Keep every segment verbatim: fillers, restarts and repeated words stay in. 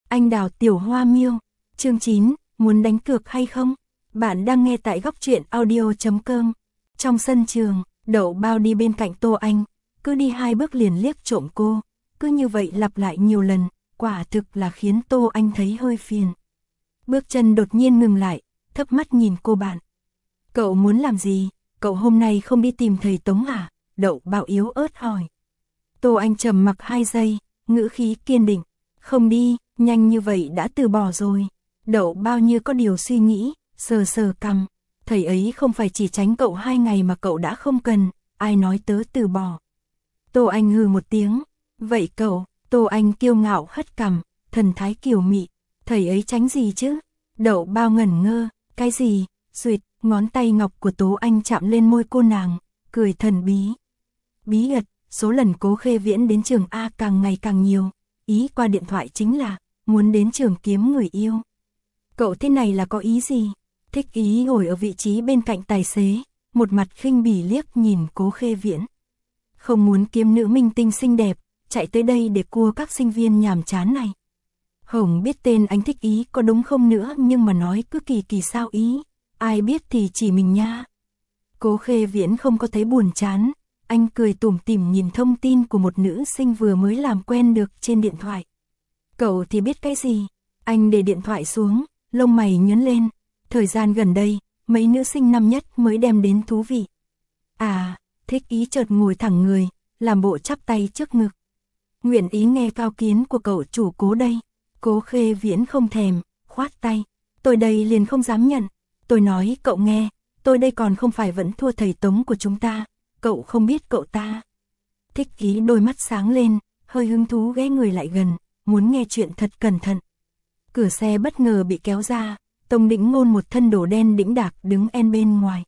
Anh đào tiểu hoa miêu. Chương chín, muốn đánh cược hay không? Bạn đang nghe tại góc truyện audio chấm com. Trong sân trường, Đậu Bao đi bên cạnh Tô Anh, cứ đi hai bước liền liếc trộm cô, cứ như vậy lặp lại nhiều lần, quả thực là khiến Tô Anh thấy hơi phiền. Bước chân đột nhiên ngừng lại, thấp mắt nhìn cô bạn. Cậu muốn làm gì? Cậu hôm nay không đi tìm thầy Tống à? Đậu Bao yếu ớt hỏi. Tô Anh trầm mặc hai giây, ngữ khí kiên định. Không đi, nhanh như vậy đã từ bỏ rồi. Đậu Bao như có điều suy nghĩ, sờ sờ cằm. Thầy ấy không phải chỉ tránh cậu hai ngày mà cậu đã không cần, ai nói tớ từ bỏ. Tô Anh hừ một tiếng. Vậy cậu? Tô Anh kiêu ngạo hất cằm, thần thái kiều mị. Thầy ấy tránh gì chứ? Đậu Bao ngẩn ngơ. Cái gì? Duyệt, ngón tay ngọc của Tố Anh chạm lên môi cô nàng, cười thần bí. Bí ật, số lần Cố Khê Viễn đến trường A càng ngày càng nhiều. Ý qua điện thoại chính là muốn đến trường kiếm người yêu. Cậu thế này là có ý gì? Thích Ý ngồi ở vị trí bên cạnh tài xế, một mặt khinh bỉ liếc nhìn Cố Khê Viễn. Không muốn kiếm nữ minh tinh xinh đẹp, chạy tới đây để cua các sinh viên nhàm chán này. Hồng biết tên anh Thích Ý có đúng không nữa, nhưng mà nói cứ kỳ kỳ sao ý, ai biết thì chỉ mình nha. Cố Khê Viễn không có thấy buồn chán, anh cười tủm tỉm nhìn thông tin của một nữ sinh vừa mới làm quen được trên điện thoại. Cậu thì biết cái gì? Anh để điện thoại xuống, lông mày nhướng lên. Thời gian gần đây, mấy nữ sinh năm nhất mới đem đến thú vị. À, Thích Ý chợt ngồi thẳng người, làm bộ chắp tay trước ngực. Nguyện ý nghe cao kiến của cậu chủ Cố đây. Cố Khê Viễn không thèm, khoát tay. Tôi đây liền không dám nhận. Tôi nói cậu nghe, tôi đây còn không phải vẫn thua thầy Tống của chúng ta. Cậu không biết cậu ta. Thích Ý đôi mắt sáng lên, hơi hứng thú ghé người lại gần, muốn nghe chuyện thật cẩn thận. Cửa xe bất ngờ bị kéo ra, Tống Đĩnh Ngôn một thân đồ đen đĩnh đạc đứng en bên ngoài.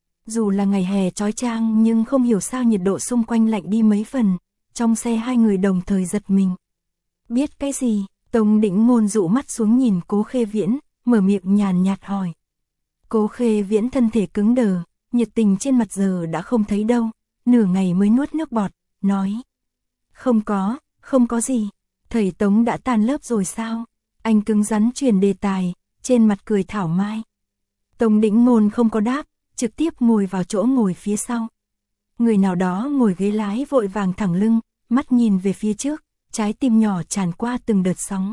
Dù là ngày hè chói chang nhưng không hiểu sao nhiệt độ xung quanh lạnh đi mấy phần, trong xe hai người đồng thời giật mình. Biết cái gì? Tống Đĩnh Ngôn dụ mắt xuống nhìn Cố Khê Viễn, mở miệng nhàn nhạt hỏi. Cố Khê Viễn thân thể cứng đờ, nhiệt tình trên mặt giờ đã không thấy đâu, nửa ngày mới nuốt nước bọt, nói. Không có, không có gì, thầy Tống đã tan lớp rồi sao? Anh cứng rắn chuyển đề tài, trên mặt cười thảo mai. Tống Đĩnh Ngôn không có đáp, trực tiếp ngồi vào chỗ ngồi phía sau. Người nào đó ngồi ghế lái vội vàng thẳng lưng, mắt nhìn về phía trước, trái tim nhỏ tràn qua từng đợt sóng.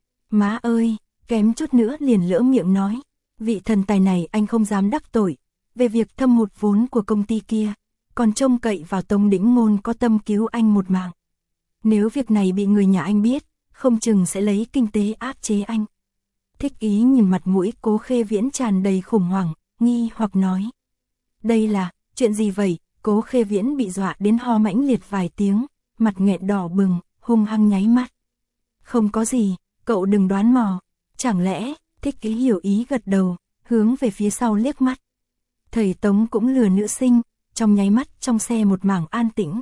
Má ơi, kém chút nữa liền lỡ miệng nói. Vị thần tài này anh không dám đắc tội. Về việc thâm hụt vốn của công ty kia, còn trông cậy vào Tống Đĩnh Ngôn có tâm cứu anh một mạng. Nếu việc này bị người nhà anh biết, không chừng sẽ lấy kinh tế áp chế anh. Thích Ý nhìn mặt mũi Cố Khê Viễn tràn đầy khủng hoảng, nghi hoặc nói. Đây là, chuyện gì vậy? Cố Khê Viễn bị dọa đến ho mãnh liệt vài tiếng, mặt nghẹn đỏ bừng, hung hăng nháy mắt. Không có gì, cậu đừng đoán mò. Chẳng lẽ? Thích Ý hiểu ý gật đầu, hướng về phía sau liếc mắt. Thầy Tống cũng lừa nữ sinh, trong nháy mắt trong xe một mảng an tĩnh.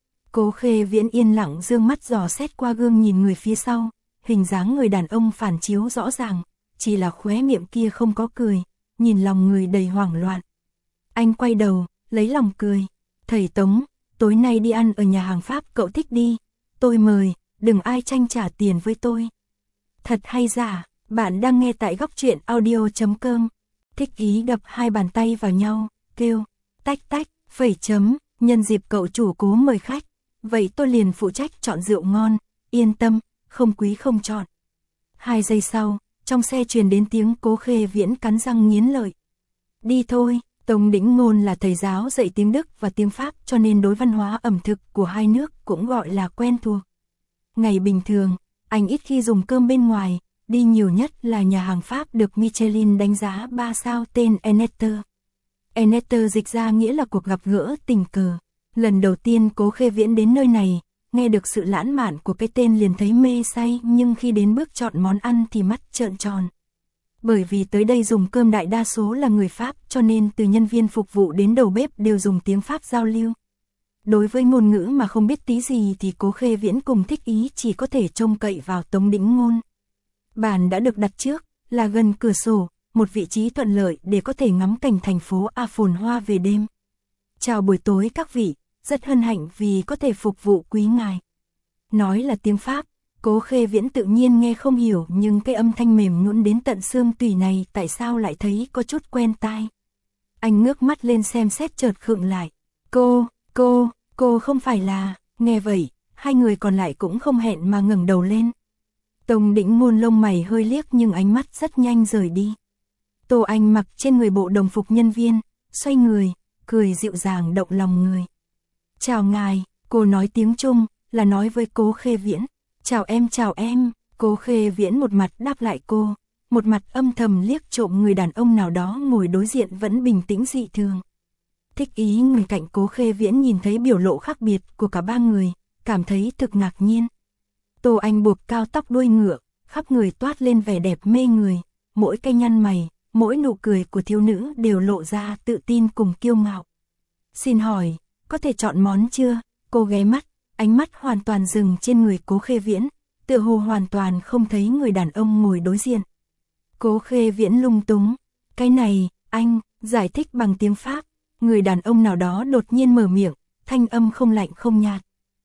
Cố Khê Viễn yên lặng dương mắt dò xét qua gương nhìn người phía sau, hình dáng người đàn ông phản chiếu rõ ràng, chỉ là khóe miệng kia không có cười, nhìn lòng người đầy hoảng loạn. Anh quay đầu, lấy lòng cười. Thầy Tống, tối nay đi ăn ở nhà hàng Pháp cậu thích đi, tôi mời, đừng ai tranh trả tiền với tôi. Thật hay giả, bạn đang nghe tại góc truyện audio chấm com. Thích Ý đập hai bàn tay vào nhau, kêu, tách tách, phẩy chấm, nhân dịp cậu chủ Cố mời khách, vậy tôi liền phụ trách chọn rượu ngon, yên tâm, không quý không chọn. Hai giây sau, trong xe truyền đến tiếng Cố Khê Viễn cắn răng nghiến lợi. Đi thôi, Tống Đĩnh Ngôn là thầy giáo dạy tiếng Đức và tiếng Pháp cho nên đối văn hóa ẩm thực của hai nước cũng gọi là quen thuộc. Ngày bình thường, anh ít khi dùng cơm bên ngoài, đi nhiều nhất là nhà hàng Pháp được Michelin đánh giá ba sao tên Eneter. Eneter dịch ra nghĩa là cuộc gặp gỡ tình cờ. Lần đầu tiên Cố Khê Viễn đến nơi này, nghe được sự lãng mạn của cái tên liền thấy mê say, nhưng khi đến bước chọn món ăn thì mắt trợn tròn. Bởi vì tới đây dùng cơm đại đa số là người Pháp cho nên từ nhân viên phục vụ đến đầu bếp đều dùng tiếng Pháp giao lưu. Đối với ngôn ngữ mà không biết tí gì thì Cố Khê Viễn cùng Thích Ý chỉ có thể trông cậy vào Tống Đĩnh Ngôn. Bàn đã được đặt trước, là gần cửa sổ, một vị trí thuận lợi để có thể ngắm cảnh thành phố A phồn hoa về đêm. Chào buổi tối các vị, rất hân hạnh vì có thể phục vụ quý ngài. Nói là tiếng Pháp, Cố Khê Viễn tự nhiên nghe không hiểu, nhưng cái âm thanh mềm nhũn đến tận xương tủy này tại sao lại thấy có chút quen tai. Anh ngước mắt lên xem xét chợt khựng lại. Cô, cô, cô không phải là... Nghe vậy, hai người còn lại cũng không hẹn mà ngẩng đầu lên. Tống Đĩnh Ngôn lông mày hơi liếc nhưng ánh mắt rất nhanh rời đi. Tô Anh mặc trên người bộ đồng phục nhân viên, xoay người, cười dịu dàng động lòng người. Chào ngài, cô nói tiếng Trung, là nói với Cố Khê Viễn. Chào em, chào em. Cố Khê Viễn một mặt đáp lại cô, một mặt âm thầm liếc trộm người đàn ông nào đó ngồi đối diện vẫn bình tĩnh dị thường. Thích Ý người cạnh Cố Khê Viễn nhìn thấy biểu lộ khác biệt của cả ba người, cảm thấy thực ngạc nhiên. Tô Anh buộc cao tóc đuôi ngựa, khắp người toát lên vẻ đẹp mê người, mỗi cái nhăn mày, mỗi nụ cười của thiếu nữ đều lộ ra tự tin cùng kiêu ngạo. Xin hỏi, có thể chọn món chưa? Cô ghé mắt, ánh mắt hoàn toàn dừng trên người Cố Khê Viễn, tựa hồ hoàn toàn không thấy người đàn ông ngồi đối diện. Cố Khê Viễn lung túng, cái này, anh, giải thích bằng tiếng Pháp. Người đàn ông nào đó đột nhiên mở miệng, thanh âm không lạnh không nhạt.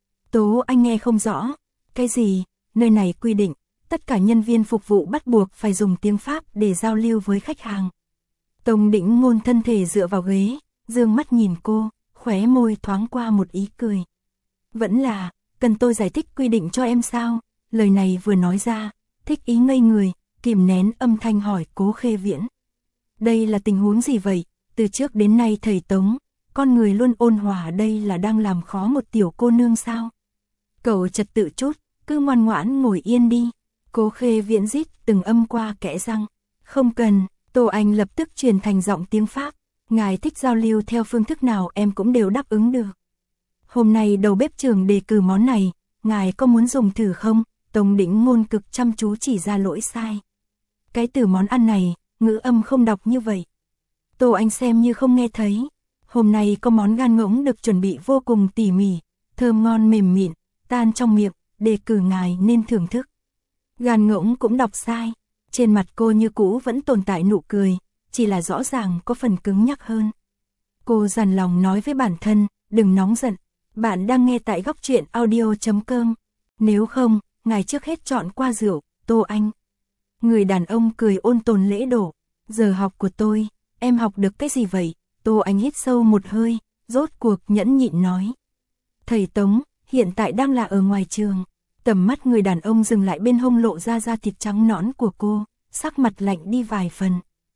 Tố Anh nghe không rõ, cái gì, nơi này quy định, tất cả nhân viên phục vụ bắt buộc phải dùng tiếng Pháp để giao lưu với khách hàng. Tống Đĩnh Ngôn thân thể dựa vào ghế, dương mắt nhìn cô, khóe môi thoáng qua một ý cười. Vẫn là, cần tôi giải thích quy định cho em sao? Lời này vừa nói ra, Thích Ý ngây người, kìm nén âm thanh hỏi Cố Khê Viễn. Đây là tình huống gì vậy? Từ trước đến nay thầy Tống, con người luôn ôn hòa, đây là đang làm khó một tiểu cô nương sao? Cậu trật tự chút, cứ ngoan ngoãn ngồi yên đi. Cố Khê Viễn rít từng âm qua kẽ răng. Không cần, Tô Anh lập tức truyền thành giọng tiếng Pháp. Ngài thích giao lưu theo phương thức nào em cũng đều đáp ứng được. Hôm nay đầu bếp trưởng đề cử món này, ngài có muốn dùng thử không? Tống Đĩnh Ngôn cực chăm chú chỉ ra lỗi sai. Cái từ món ăn này, ngữ âm không đọc như vậy. Tô Anh xem như không nghe thấy. Hôm nay có món gan ngỗng được chuẩn bị vô cùng tỉ mỉ, thơm ngon mềm mịn, tan trong miệng, đề cử ngài nên thưởng thức. Gan ngỗng cũng đọc sai. Trên mặt cô như cũ vẫn tồn tại nụ cười, chỉ là rõ ràng có phần cứng nhắc hơn. Cô dằn lòng nói với bản thân, đừng nóng giận, bạn đang nghe tại góc truyện audio chấm com. Nếu không, ngài trước hết chọn qua rượu, Tô Anh. Người đàn ông cười ôn tồn lễ độ. Giờ học của tôi, em học được cái gì vậy? Tô Anh hít sâu một hơi, rốt cuộc nhẫn nhịn nói. Thầy Tống, hiện tại đang là ở ngoài trường. Tầm mắt người đàn ông dừng lại bên hông lộ ra da thịt trắng nõn của cô, sắc mặt lạnh đi vài phần.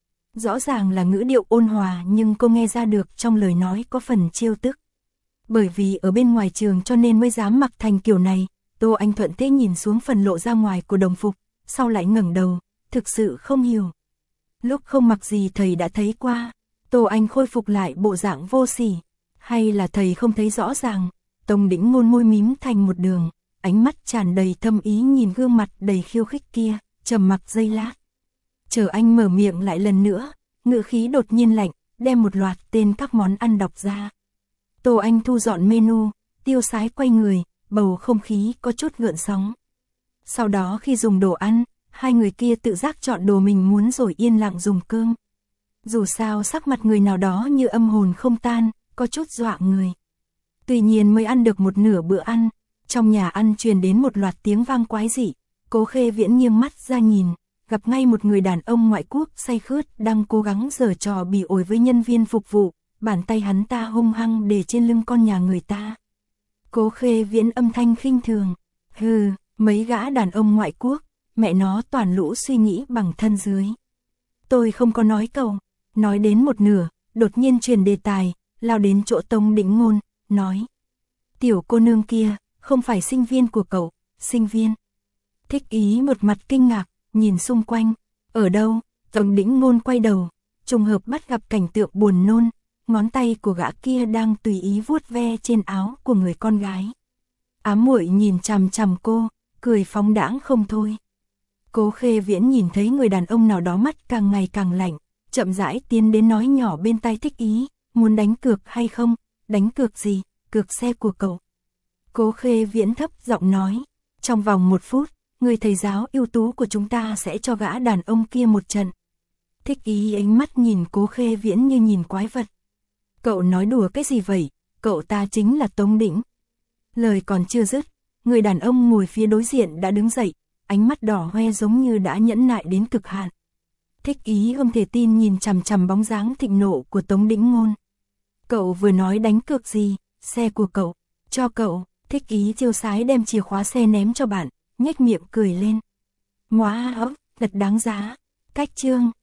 Rõ ràng là ngữ điệu ôn hòa nhưng cô nghe ra được trong lời nói có phần trêu tức. Bởi vì ở bên ngoài trường cho nên mới dám mặc thành kiểu này. Tô Anh thuận thế nhìn xuống phần lộ ra ngoài của đồng phục, sau lại ngẩng đầu, thực sự không hiểu. Lúc không mặc gì thầy đã thấy qua. Tô Anh khôi phục lại bộ dạng vô sỉ. Hay là thầy không thấy rõ ràng? Tống Đĩnh Ngôn môi mím thành một đường, ánh mắt tràn đầy thâm ý nhìn gương mặt đầy khiêu khích kia, trầm mặc giây lát. Chờ anh mở miệng lại lần nữa, ngữ khí đột nhiên lạnh, đem một loạt tên các món ăn đọc ra. Tô Anh thu dọn menu, tiêu sái quay người, bầu không khí có chút gợn sóng. Sau đó khi dùng đồ ăn, hai người kia tự giác chọn đồ mình muốn rồi yên lặng dùng cơm. Dù sao sắc mặt người nào đó như âm hồn không tan, có chút dọa người. Tuy nhiên mới ăn được một nửa bữa ăn, trong nhà ăn truyền đến một loạt tiếng vang quái dị. Cố Khê Viễn nghiêng mắt ra nhìn, gặp ngay một người đàn ông ngoại quốc say khướt đang cố gắng giở trò bỉ ổi với nhân viên phục vụ, bàn tay hắn ta hung hăng để trên lưng con nhà người ta. Cố Khê Viễn âm thanh khinh thường, hừ, mấy gã đàn ông ngoại quốc, mẹ nó toàn lũ suy nghĩ bằng thân dưới. Tôi không có nói cầu, nói đến một nửa, đột nhiên truyền đề tài, lao đến chỗ Tống Đĩnh Ngôn, nói. Tiểu cô nương kia, không phải sinh viên của cậu, sinh viên. Thích Ý một mặt kinh ngạc, nhìn xung quanh, ở đâu? Tống Đĩnh Ngôn quay đầu, trùng hợp bắt gặp cảnh tượng buồn nôn, ngón tay của gã kia đang tùy ý vuốt ve trên áo của người con gái. Ám muội nhìn chằm chằm cô, cười phóng đãng không thôi. Cố Khê Viễn nhìn thấy người đàn ông nào đó mắt càng ngày càng lạnh, chậm rãi tiến đến nói nhỏ bên tai Thích Ý, muốn đánh cược hay không? Đánh cược gì? Cược xe của cậu. Cố Khê Viễn thấp giọng nói, trong vòng một phút, người thầy giáo ưu tú của chúng ta sẽ cho gã đàn ông kia một trận. Thích Ý ánh mắt nhìn Cố Khê Viễn như nhìn quái vật. Cậu nói đùa cái gì vậy? Cậu ta chính là Tống Đĩnh. Lời còn chưa dứt, Người đàn ông ngồi phía đối diện đã đứng dậy, ánh mắt đỏ hoe giống như đã nhẫn nại đến cực hạn. Thích Ý không thể tin nhìn chằm chằm bóng dáng thịnh nộ của Tống Đĩnh Ngôn. Cậu vừa nói đánh cược gì? Xe của cậu, cho cậu. Thích Ý tiêu sái đem chìa khóa xe ném cho bạn, nhếch miệng cười lên. Ngoá ốc, thật đáng giá. Cách chương.